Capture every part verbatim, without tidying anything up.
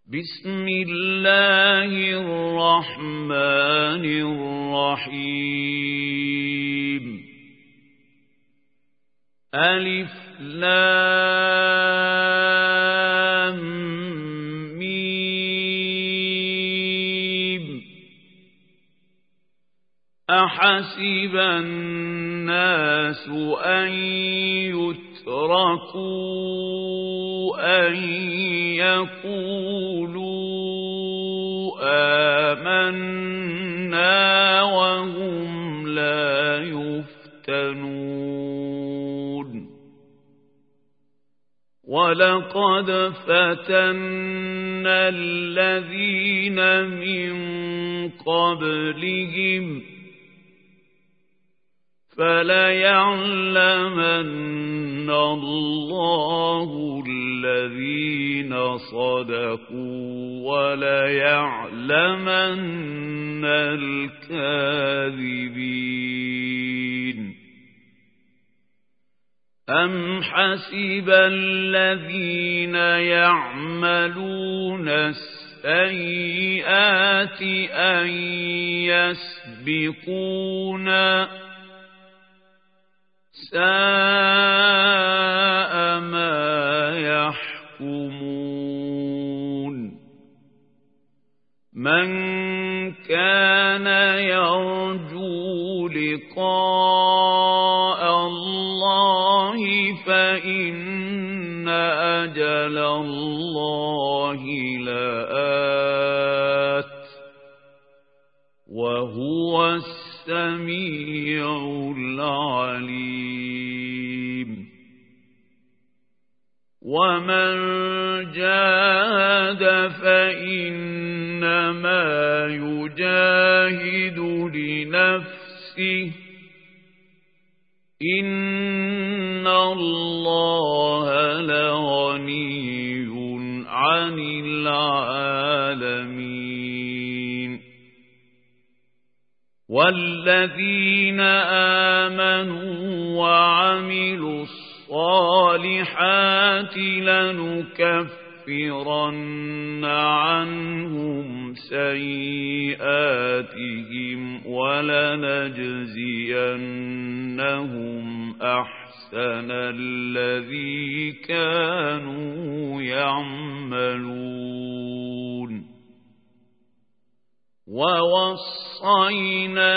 بسم الله الرحمن الرحيم ألف لام ميم أحسب الناس أن يتركوا أن يقولوا آمنا وهم لا يفتنون ولقد فتنا الذين من قبلهم فليعلمن الله الذين صدقوا وليعلمن الكاذبين أم حسب الذين يعملون السيئات أن يسبقونا ساء ما يحكمون من كان يرجو لقاء الله فإن أجل الله لآت وهو السميع العليم ومن جاهد فإنما يجاهد لنفسه إن الله لغني عن العالمين والذين آمنوا وعملوا الصالحات لنكفرن عنهم سيئاتهم ولنجزينهم أحسن الذي كانوا يعملون ووصينا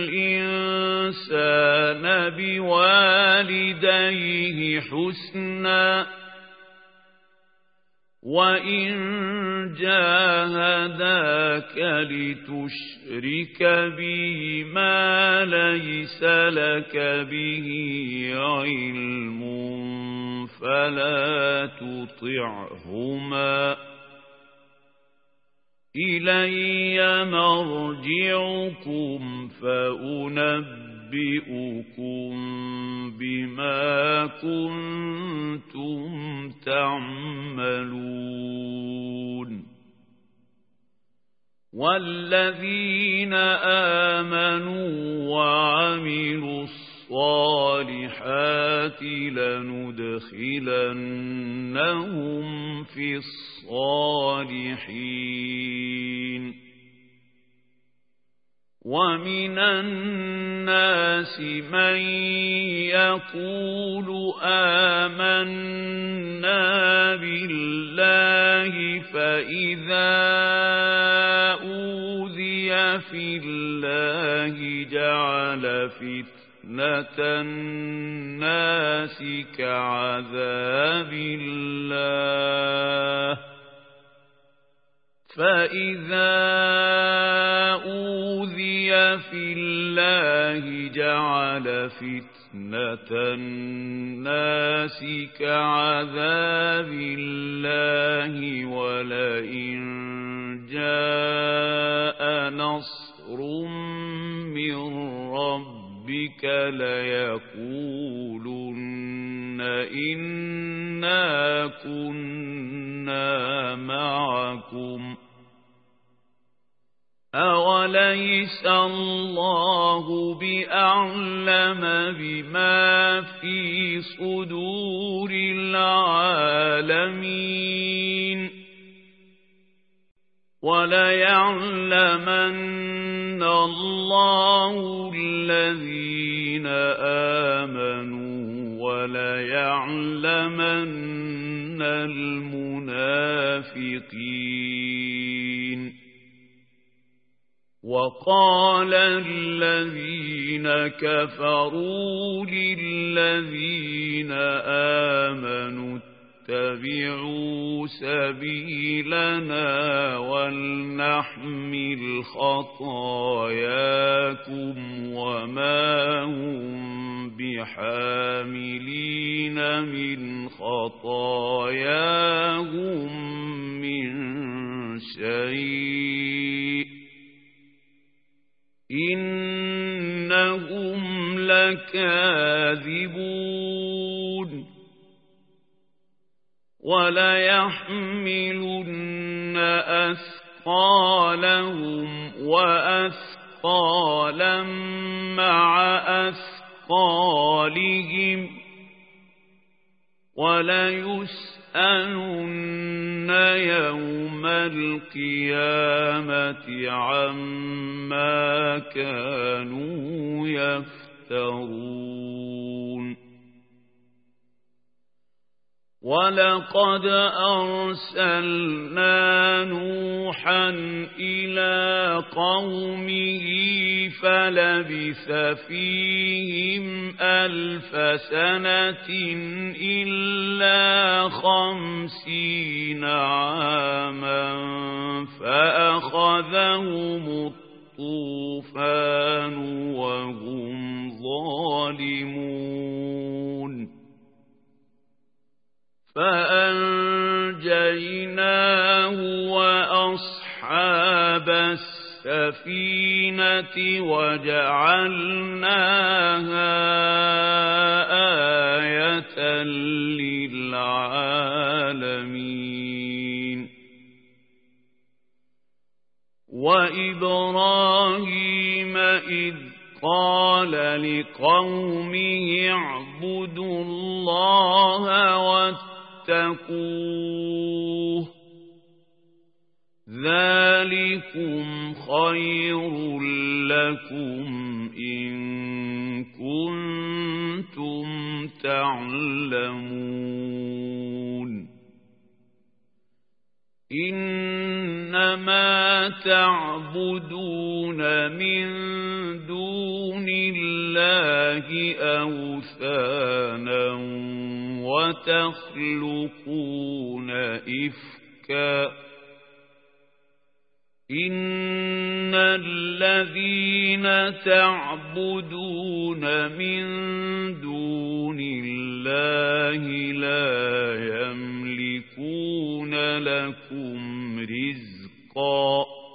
الإنسان بوالديه حسنا وإن جاهداك لتشرك به ما ليس لك به علم فلا تطعهما إلي مرجعكم فأنبئكم بما كنتم تعملون والذين آمنوا وعملوا الصالحات لندخلنهم في الصالحين ومن الناس من يقول آمنا بالله فإذا أوذي في الله جعل فتنة الناس كعذاب الله فإذا أوذي في الله جعل فتنة الناس كعذاب الله ولئن جاء نصر من ربك ليقولن إنا كنا معكم أوليس الله بأعلم بما في صدور العالمين وَلَيَعْلَمَنَّ اللَّهُ الَّذِينَ آمَنُوا وَلَيَعْلَمَنَّ الْمُنَافِقِينَ وَقَالَ الَّذِينَ كَفَرُوا لِلَّذِينَ آمَنُوا اتَّبِعُوا سَبِيلَنَا وَلْنَحْمِلْ خَطَايَاكُمْ وَمَا هُمْ بِحَامِلِينَ مِنْ خَطَايَاهُمْ مِنْ شَيْءٍ إِنَّهُمْ لَكَاذِبُونَ وَلَيَحْمِلُنَّ أَثْقَالَهُمْ وَأَثْقَالًا مَعَ أَثْقَالِهِمْ وَلَيُسْأَلُنَّ يَوْمَ الْقِيَامَةِ عَمَّا كَانُوا يَفْتَرُونَ وَلَقَدْ أَرْسَلْنَا نُوحًا إِلَى قَوْمِهِ فَلَبِثَ فِيهِمْ أَلْفَ سَنَةٍ إِلَّا خَمْسِينَ عَامًا فَأَخَذَهُمُ الطُّوفَانُ وَهُمْ ظَالِمُونَ فَأَنْجَيْنَاهُ وَأَصْحَابَ السَّفِينَةِ وَجَعَلْنَاهَا آيَةً لِلْعَالَمِينَ وَإِبْرَاهِيمَ إِذْ قَالَ لِقَوْمِهِ اعْبُدُوا اللَّهَ وَاتَّقُوهُ ذَلِكُمْ خَيْرٌ لَكُمْ إِن كُنتُمْ تَعْلَمُونَ إِنَّمَا تَعْبُدُونَ مِن دُونِ اللَّهِ أَوْثَانًا وَتَخْلُقُونَ إِفْكًا إِنَّ الَّذِينَ تَعْبُدُونَ مِن دُونِ اللَّهِ لَا يَمْلِكُونَ لَكُمْ رِزْقًا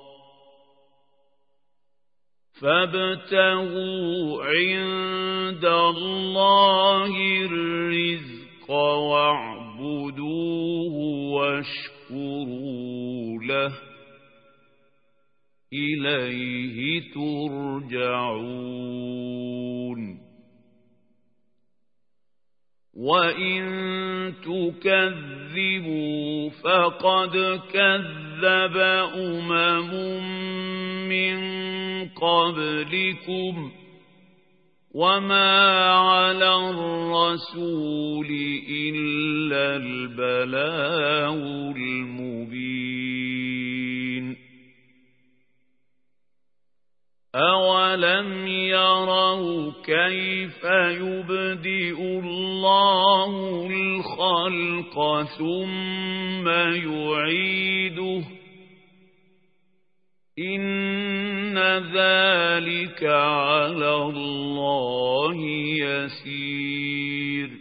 فَابْتَغُوا عِندَ اللَّهِ الرِّزْقَ وَاعْبُدُوهُ وَاشْكُرُوا لَهُ إِلَيْهِ تُرْجَعُونَ وَإِن تُكَذِّبُوا فَقَدْ كَذَّبَ أُمَمٌ مِّن قَبْلِكُمْ وَمَا عَلَى الرَّسُولِ إِلَّا الْبَلَاغُ الْمُبِينُ أَوَلَمْ يَرَوْا كَيْفَ يُبْدِئُ اللَّهُ الْخَلْقَ ثُمَّ يُعِيدُهُ إِنَّ ذَلِكَ عَلَى اللَّهِ يَسِيرٌ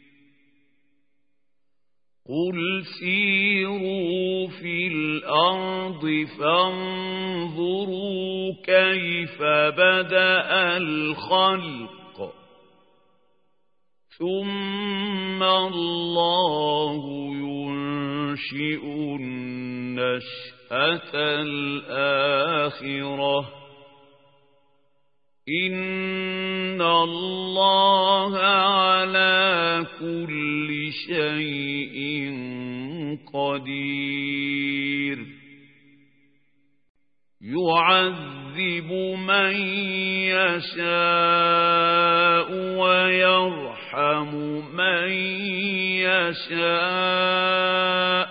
قُلْ سِيرُوا فِي الْأَرْضِ فَانظُرُوا كَيْفَ بَدَأَ الْخَلْقَ ثُمَّ اللَّهُ يُنشِئُ النَّشْأَةَ الْآخِرَةَ إِنَّ اللَّهَ عَلَى كُلِّ شَيْءٍ قَدِيرٌ يعذب من يشاء ويرحم من يشاء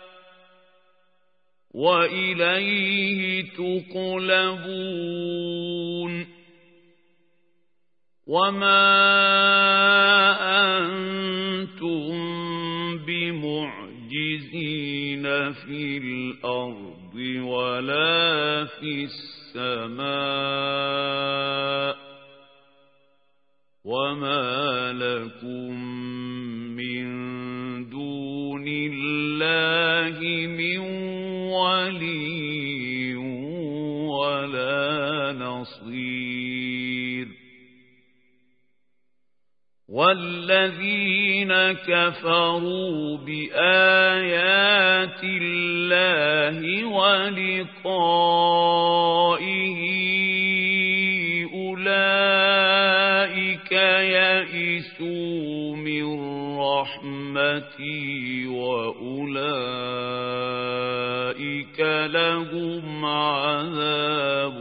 وإليه تقلبون وما أنتم بمعجزين في الأرض ولا في السماء وما لكم من دون الله من ولي ولا نصير والذين كفروا بآيات الله ولقائه أولئك يئسوا من رحمتي وأولئك لهم عذاب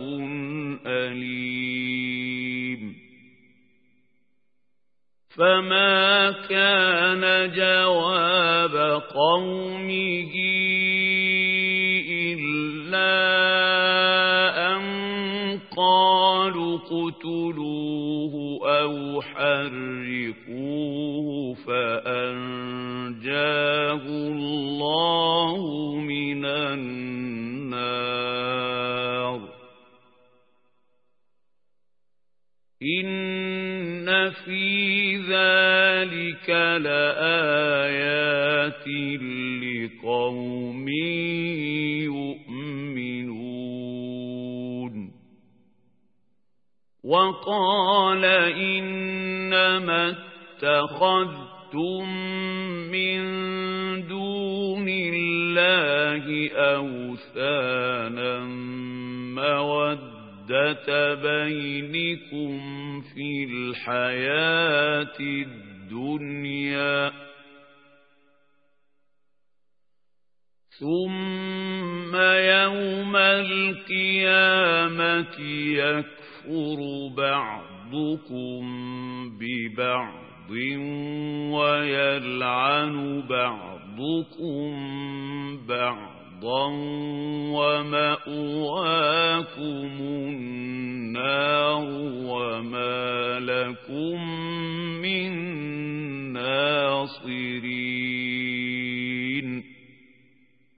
أليم فما كان جواب قومه إلا أن قالوا اقتلوه أو حرقوه فأنجاه الله من النار إن في ذلك لآيات لقوم يؤمنون وقال إنما اتخذتم من دون الله أوثانا مودة بينكم في الحياة الدنيا ثم يوم القيامة يكفر بعضكم ببعض ويلعن بعضكم بعضا ومأواكم النار وما لكم